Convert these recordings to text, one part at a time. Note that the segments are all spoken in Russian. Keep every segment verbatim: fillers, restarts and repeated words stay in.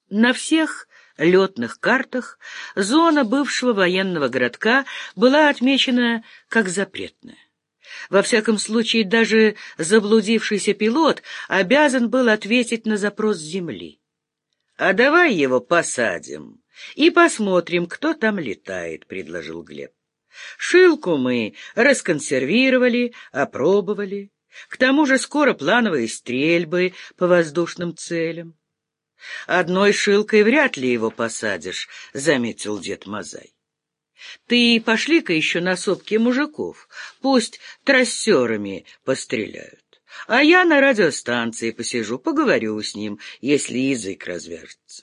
На всех летных картах зона бывшего военного городка была отмечена как запретная. Во всяком случае, даже заблудившийся пилот обязан был ответить на запрос земли. «А давай его посадим и посмотрим, кто там летает», — предложил Глеб. «Шилку мы расконсервировали, опробовали. К тому же скоро плановые стрельбы по воздушным целям». «Одной шилкой вряд ли его посадишь», — заметил дед Мазай. «Ты пошли-ка еще на сопки мужиков, пусть трассерами постреляют. А я на радиостанции посижу, поговорю с ним, если язык развяжется».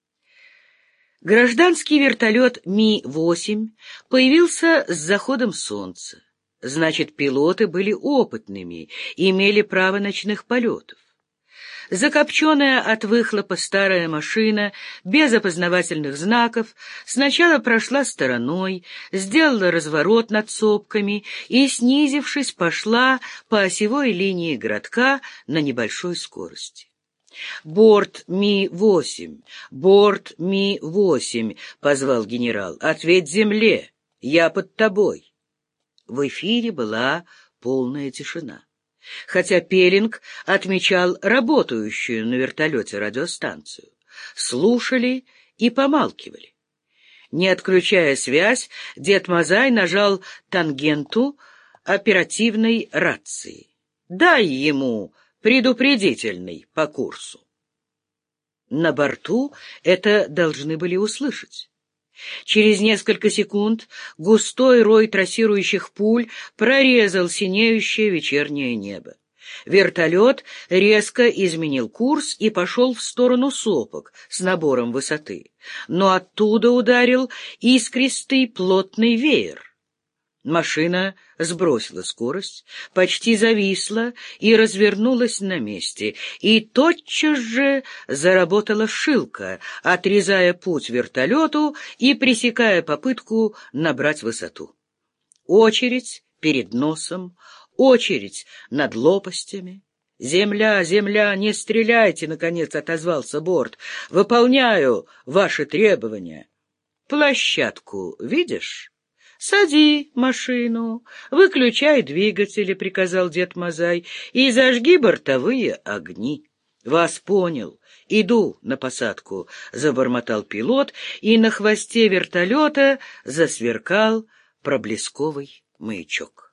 Гражданский вертолет Ми восемь появился с заходом солнца. Значит, пилоты были опытными и имели право ночных полетов. Закопченная от выхлопа старая машина, без опознавательных знаков, сначала прошла стороной, сделала разворот над сопками и, снизившись, пошла по осевой линии городка на небольшой скорости. «Борт Ми восемь! Борт Ми восемь!» — позвал генерал. «Ответь земле! Я под тобой!» В эфире была полная тишина. Хотя Пеллинг отмечал работающую на вертолете радиостанцию. Слушали и помалкивали. Не отключая связь, дед Мазай нажал тангенту оперативной рации. «Дай ему предупредительный по курсу». На борту это должны были услышать. Через несколько секунд густой рой трассирующих пуль прорезал синеющее вечернее небо. Вертолет резко изменил курс и пошел в сторону сопок с набором высоты, но оттуда ударил искристый плотный веер. Машина сбросила скорость, почти зависла и развернулась на месте, и тотчас же заработала шилка, отрезая путь вертолету и пресекая попытку набрать высоту. Очередь перед носом, очередь над лопастями. «Земля, земля, не стреляйте!» — наконец отозвался борт. «Выполняю ваши требования. Площадку видишь? Сади машину, выключай двигатели», — приказал дед Мазай, — «и зажги бортовые огни». «Вас понял. Иду на посадку», — забормотал пилот, и на хвосте вертолета засверкал проблесковый маячок.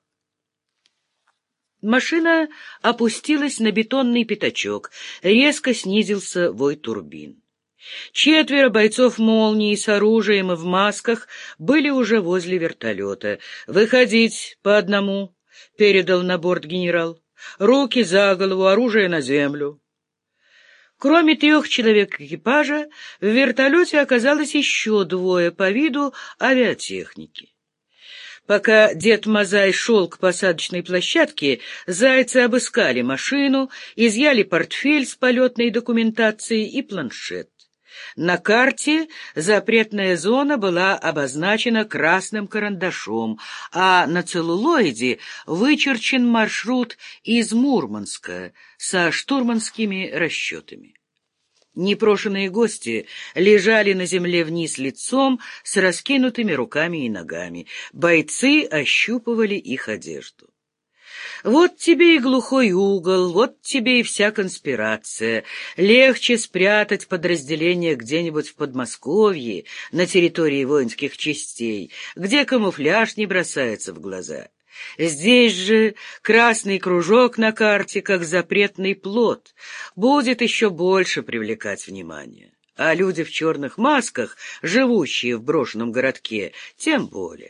Машина опустилась на бетонный пятачок, резко снизился вой турбин. Четверо бойцов «Молнии» с оружием и в масках были уже возле вертолета. «Выходить по одному», — передал на борт генерал. «Руки за голову, оружие на землю». Кроме трех человек экипажа, в вертолете оказалось еще двое по виду авиатехники. Пока дед Мазай шел к посадочной площадке, зайцы обыскали машину, изъяли портфель с полетной документацией и планшет. На карте запретная зона была обозначена красным карандашом, а на целлулоиде вычерчен маршрут из Мурманска со штурманскими расчетами. Непрошенные гости лежали на земле вниз лицом с раскинутыми руками и ногами. Бойцы ощупывали их одежду. «Вот тебе и глухой угол, вот тебе и вся конспирация. Легче спрятать подразделение где-нибудь в Подмосковье, на территории воинских частей, где камуфляж не бросается в глаза. Здесь же красный кружок на карте, как запретный плот, будет еще больше привлекать внимание. А люди в черных масках, живущие в брошенном городке, тем более».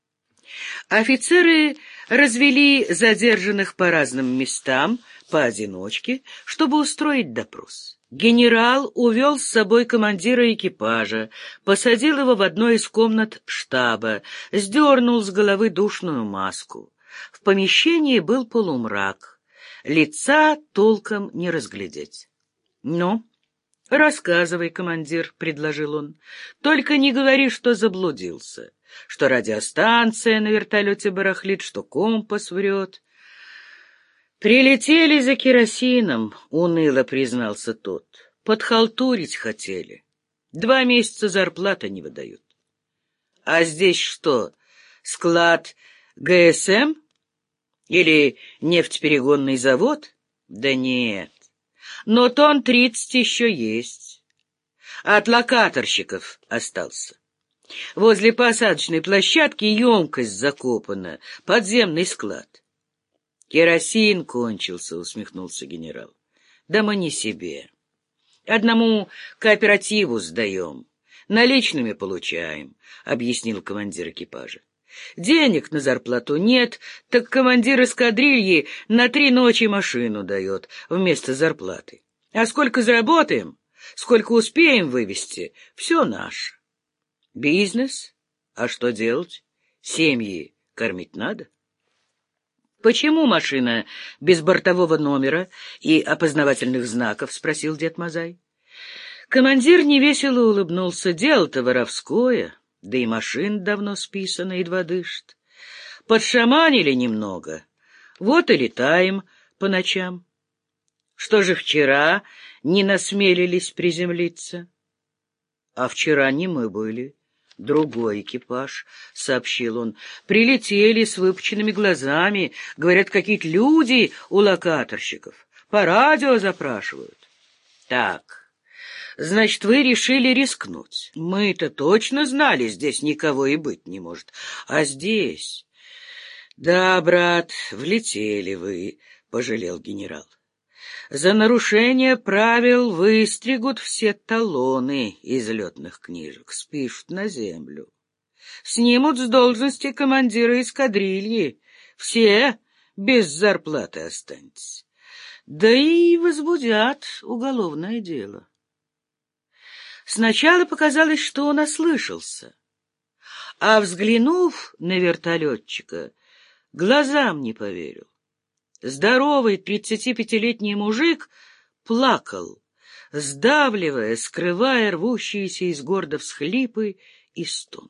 Офицеры развели задержанных по разным местам, поодиночке, чтобы устроить допрос. Генерал увел с собой командира экипажа, посадил его в одной из комнат штаба, сдернул с головы душную маску. В помещении был полумрак, лица толком не разглядеть. «Ну, рассказывай, командир», — предложил он, — «только не говори, что заблудился, что радиостанция на вертолете барахлит, что компас врет». «Прилетели за керосином», — уныло признался тот. Подхалтурить хотели. Два месяца зарплаты не выдают. А здесь что, склад гэ эс эм? Или нефтеперегонный завод? Да нет. Но тонн тридцать еще есть. От локаторщиков остался. Возле посадочной площадки емкость закопана, подземный склад. Керосин кончился, усмехнулся генерал. Да мы не себе. Одному кооперативу сдаем, наличными получаем, объяснил командир экипажа. Денег на зарплату нет, так командир эскадрильи на три ночи машину дает вместо зарплаты. А сколько заработаем, сколько успеем вывести, все наше. Бизнес? А что делать? Семьи кормить надо. Почему машина без бортового номера и опознавательных знаков? Спросил дед Мазай. Командир невесело улыбнулся. Дело-то воровское. Да и машин давно списана, едва дышит. Подшаманили немного. Вот и летаем по ночам. Что же вчера не насмелились приземлиться? А вчера не мы были. Другой экипаж, — сообщил он. Прилетели с выпученными глазами. Говорят, какие-то люди у локаторщиков. По радио запрашивают. Так... Значит, вы решили рискнуть. Мы-то точно знали, здесь никого и быть не может. А здесь... Да, брат, влетели вы, — пожалел генерал. За нарушение правил выстригут все талоны из летных книжек, спишут на землю. Снимут с должности командира эскадрильи. Все без зарплаты останетесь. Да и возбудят уголовное дело. Сначала показалось, что он ослышался, а, взглянув на вертолетчика, глазам не поверил. Здоровый тридцатипятилетний мужик плакал, сдавливая, скрывая рвущиеся из горда всхлипы и стон.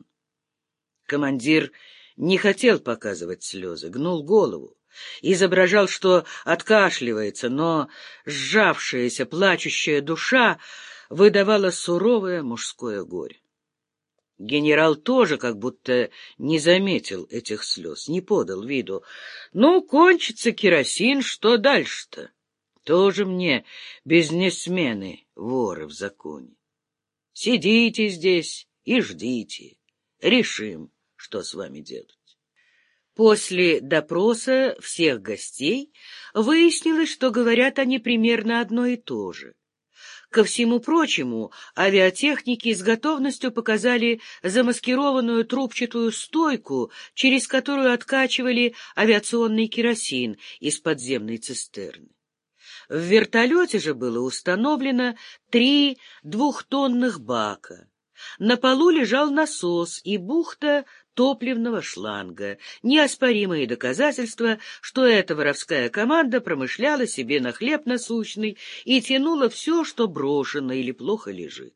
Командир не хотел показывать слезы, гнул голову, изображал, что откашливается, но сжавшаяся, плачущая душа выдавала суровое мужское горе. Генерал тоже как будто не заметил этих слез, не подал виду. Ну, кончится керосин, что дальше-то? Тоже мне бизнесмены, воры в законе. Сидите здесь и ждите. Решим, что с вами делать. После допроса всех гостей выяснилось, что говорят они примерно одно и то же. Ко всему прочему, авиатехники с готовностью показали замаскированную трубчатую стойку, через которую откачивали авиационный керосин из подземной цистерны. В вертолете же было установлено три двухтонных бака. На полу лежал насос и бухта топливного шланга, неоспоримые доказательства, что эта воровская команда промышляла себе на хлеб насущный и тянула все, что брошено или плохо лежит.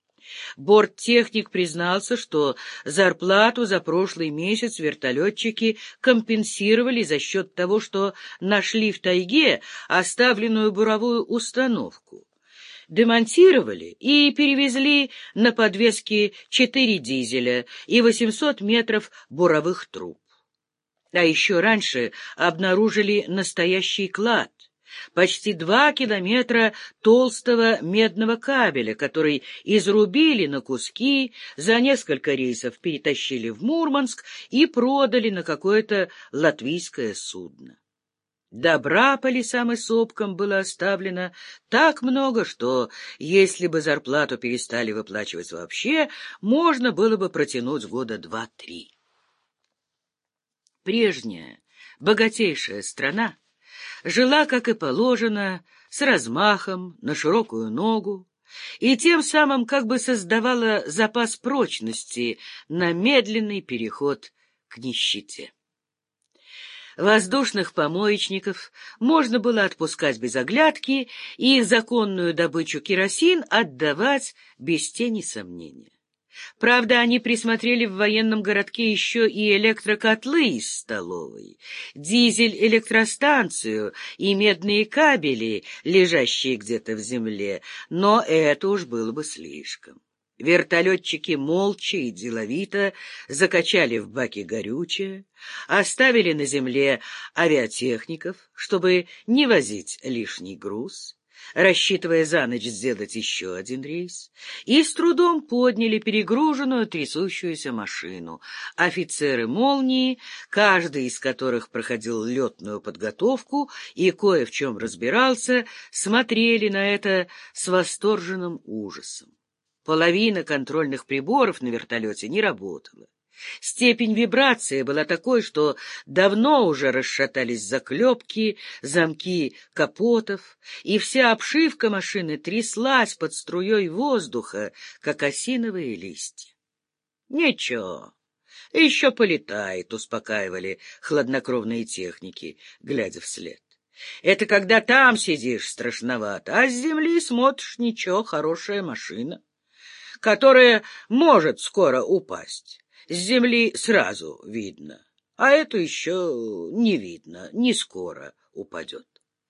Борттехник признался, что зарплату за прошлый месяц вертолетчики компенсировали за счет того, что нашли в тайге оставленную буровую установку. Демонтировали и перевезли на подвеске четыре дизеля и восемьсот метров буровых труб. А еще раньше обнаружили настоящий клад, почти два километра толстого медного кабеля, который изрубили на куски, за несколько рейсов перетащили в Мурманск и продали на какое-то латвийское судно. Добра по лесам и сопкам было оставлено так много, что, если бы зарплату перестали выплачивать вообще, можно было бы протянуть года два-три. Прежняя, богатейшая страна жила, как и положено, с размахом, на широкую ногу, и тем самым как бы создавала запас прочности на медленный переход к нищете. Воздушных помоечников можно было отпускать без оглядки и их законную добычу керосин отдавать без тени сомнения. Правда, они присмотрели в военном городке еще и электрокотлы из столовой, дизель-электростанцию и медные кабели, лежащие где-то в земле, но это уж было бы слишком. Вертолетчики молча и деловито закачали в баки горючее, оставили на земле авиатехников, чтобы не возить лишний груз, рассчитывая за ночь сделать еще один рейс, и с трудом подняли перегруженную трясущуюся машину. Офицеры «Молнии», каждый из которых проходил летную подготовку и кое в чем разбирался, смотрели на это с восторженным ужасом. Половина контрольных приборов на вертолете не работала. Степень вибрации была такой, что давно уже расшатались заклепки, замки капотов, и вся обшивка машины тряслась под струей воздуха, как осиновые листья. — Ничего, еще полетает, — успокаивали хладнокровные техники, глядя вслед. — Это когда там сидишь страшновато, а с земли смотришь — ничего, хорошая машина, которая может скоро упасть. С земли сразу видно, а эту еще не видно, не скоро упадет.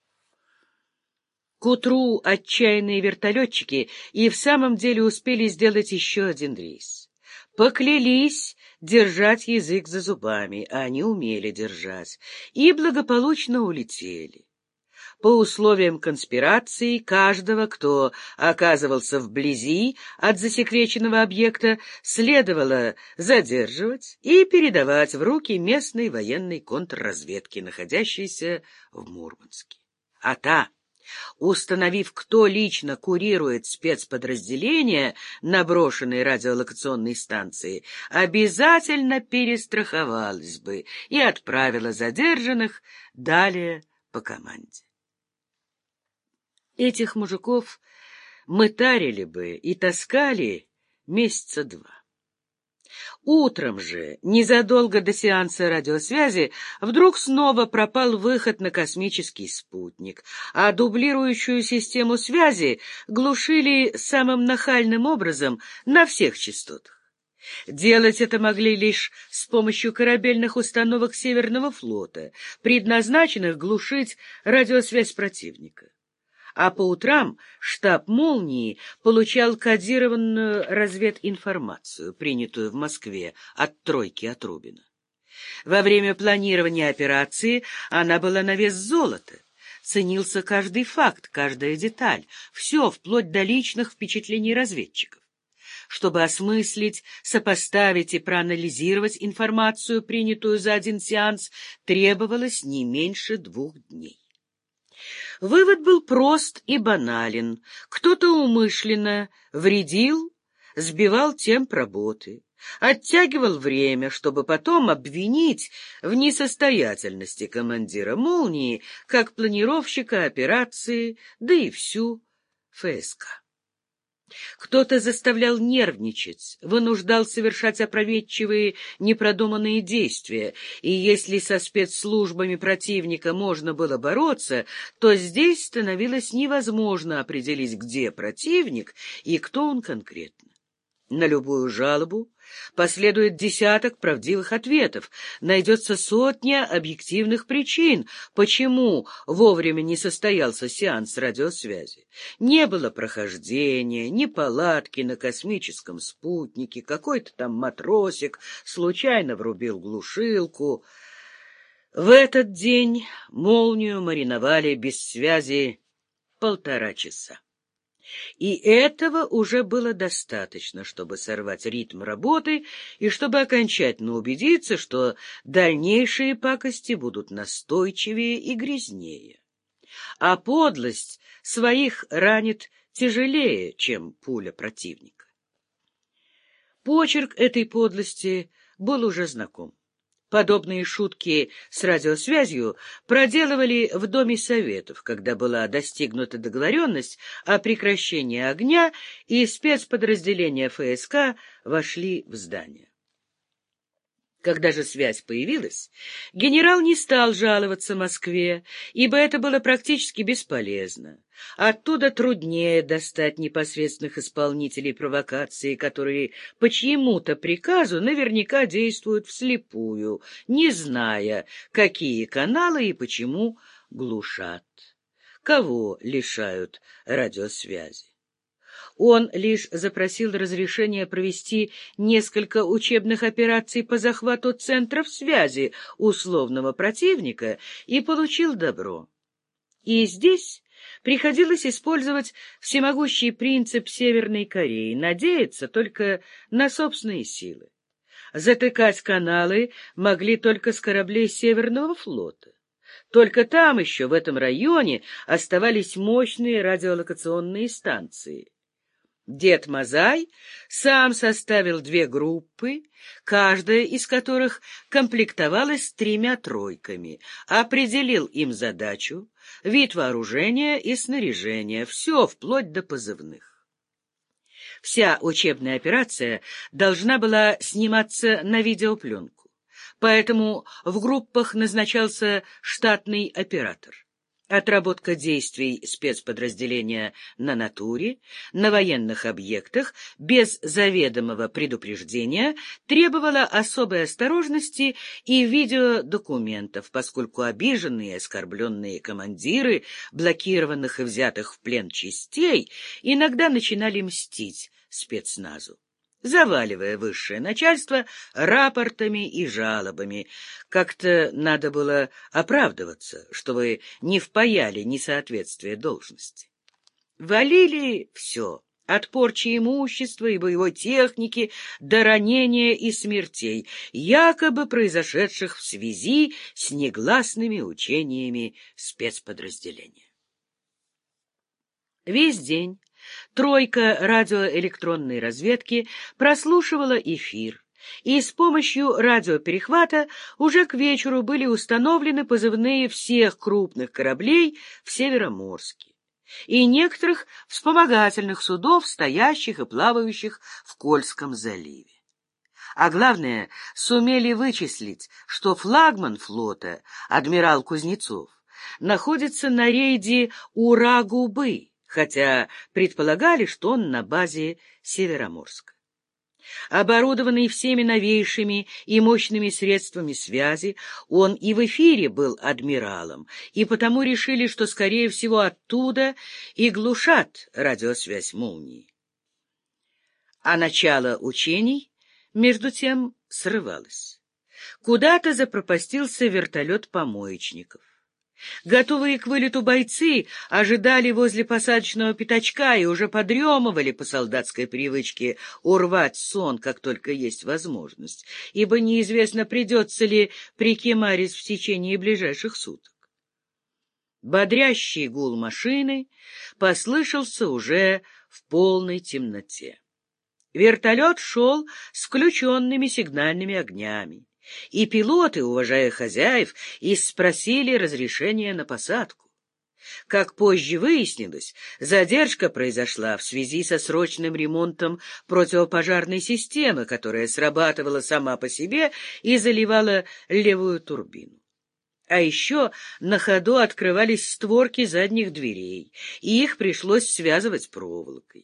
К утру отчаянные вертолетчики и в самом деле успели сделать еще один рейс. Поклялись держать язык за зубами, а они умели держать, и благополучно улетели. По условиям конспирации, каждого, кто оказывался вблизи от засекреченного объекта, следовало задерживать и передавать в руки местной военной контрразведки, находящейся в Мурманске. А та, установив, кто лично курирует спецподразделения на брошенной радиолокационной станции, обязательно перестраховалась бы и отправила задержанных далее по команде. Этих мужиков мытарили бы и таскали месяца два. Утром же, незадолго до сеанса радиосвязи, вдруг снова пропал выход на космический спутник, а дублирующую систему связи глушили самым нахальным образом на всех частотах. Делать это могли лишь с помощью корабельных установок Северного флота, предназначенных глушить радиосвязь противника. А по утрам штаб «Молнии» получал кодированную развединформацию, принятую в Москве от тройки Отрубина. Во время планирования операции она была на вес золота. Ценился каждый факт, каждая деталь, все, вплоть до личных впечатлений разведчиков. Чтобы осмыслить, сопоставить и проанализировать информацию, принятую за один сеанс, требовалось не меньше двух дней. Вывод был прост и банален. Кто-то умышленно вредил, сбивал темп работы, оттягивал время, чтобы потом обвинить в несостоятельности командира «Молнии» как планировщика операции, да и всю ФСК. Кто-то заставлял нервничать, вынуждал совершать опрометчивые, непродуманные действия, и если со спецслужбами противника можно было бороться, то здесь становилось невозможно определить, где противник и кто он конкретно. На любую жалобу последует десяток правдивых ответов, найдется сотня объективных причин, почему вовремя не состоялся сеанс радиосвязи. Не было прохождения, ни палатки на космическом спутнике, какой-то там матросик случайно врубил глушилку. В этот день «Молнию» мариновали без связи полтора часа. И этого уже было достаточно, чтобы сорвать ритм работы и чтобы окончательно убедиться, что дальнейшие пакости будут настойчивее и грязнее. А подлость своих ранит тяжелее, чем пуля противника. Почерк этой подлости был уже знаком. Подобные шутки с радиосвязью проделывали в Доме Советов, когда была достигнута договоренность о прекращении огня, и спецподразделения ФСК вошли в здание. Когда же связь появилась, генерал не стал жаловаться Москве, ибо это было практически бесполезно. Оттуда труднее достать непосредственных исполнителей провокации, которые по чьему-то приказу наверняка действуют вслепую, не зная, какие каналы и почему глушат, кого лишают радиосвязи. Он лишь запросил разрешения провести несколько учебных операций по захвату центров связи условного противника и получил добро. И здесь приходилось использовать всемогущий принцип Северной Кореи, надеяться только на собственные силы. Затыкать каналы могли только с кораблей Северного флота. Только там еще, в этом районе, оставались мощные радиолокационные станции. Дед Мазай сам составил две группы, каждая из которых комплектовалась тремя тройками, определил им задачу, вид вооружения и снаряжения, все вплоть до позывных. Вся учебная операция должна была сниматься на видеопленку, поэтому в группах назначался штатный оператор. Отработка действий спецподразделения на натуре, на военных объектах, без заведомого предупреждения, требовала особой осторожности и видеодокументов, поскольку обиженные и оскорбленные командиры блокированных и взятых в плен частей иногда начинали мстить спецназу, заваливая высшее начальство рапортами и жалобами. Как-то надо было оправдываться, чтобы не впаяли несоответствие должности. Валили все, от порчи имущества и боевой техники до ранения и смертей, якобы произошедших в связи с негласными учениями спецподразделения. Весь день тройка радиоэлектронной разведки прослушивала эфир, и с помощью радиоперехвата уже к вечеру были установлены позывные всех крупных кораблей в Североморске и некоторых вспомогательных судов, стоящих и плавающих в Кольском заливе. А главное, сумели вычислить, что флагман флота, адмирал Кузнецов, находится на рейде Ура-Губы, хотя предполагали, что он на базе Североморска. Оборудованный всеми новейшими и мощными средствами связи, он и в эфире был адмиралом, и потому решили, что, скорее всего, оттуда и глушат радиосвязь молнии. А начало учений, между тем, срывалось. Куда-то запропастился вертолет помоечников. Готовые к вылету бойцы ожидали возле посадочного пятачка и уже подремывали по солдатской привычке урвать сон, как только есть возможность, ибо неизвестно, придется ли прикимарить в течение ближайших суток. Бодрящий гул машины послышался уже в полной темноте. Вертолет шел с включенными сигнальными огнями, и пилоты, уважая хозяев, и спросили разрешения на посадку. Как позже выяснилось, задержка произошла в связи со срочным ремонтом противопожарной системы, которая срабатывала сама по себе и заливала левую турбину. А еще на ходу открывались створки задних дверей, и их пришлось связывать проволокой.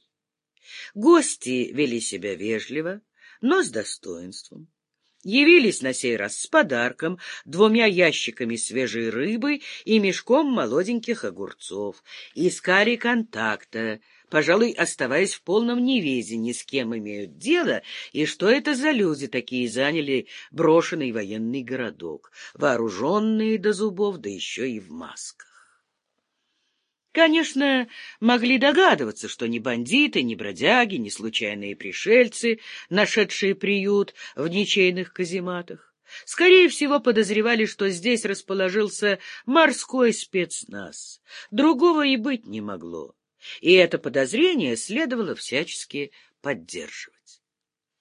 Гости вели себя вежливо, но с достоинством. Явились на сей раз с подарком, двумя ящиками свежей рыбы и мешком молоденьких огурцов. Искали контакта, пожалуй, оставаясь в полном неведении, с кем имеют дело и что это за люди такие заняли брошенный военный городок, вооруженные до зубов, да еще и в масках. Конечно, могли догадываться, что ни бандиты, ни бродяги, ни случайные пришельцы, нашедшие приют в ничейных казематах. Скорее всего, подозревали, что здесь расположился морской спецназ. Другого и быть не могло, и это подозрение следовало всячески поддерживать.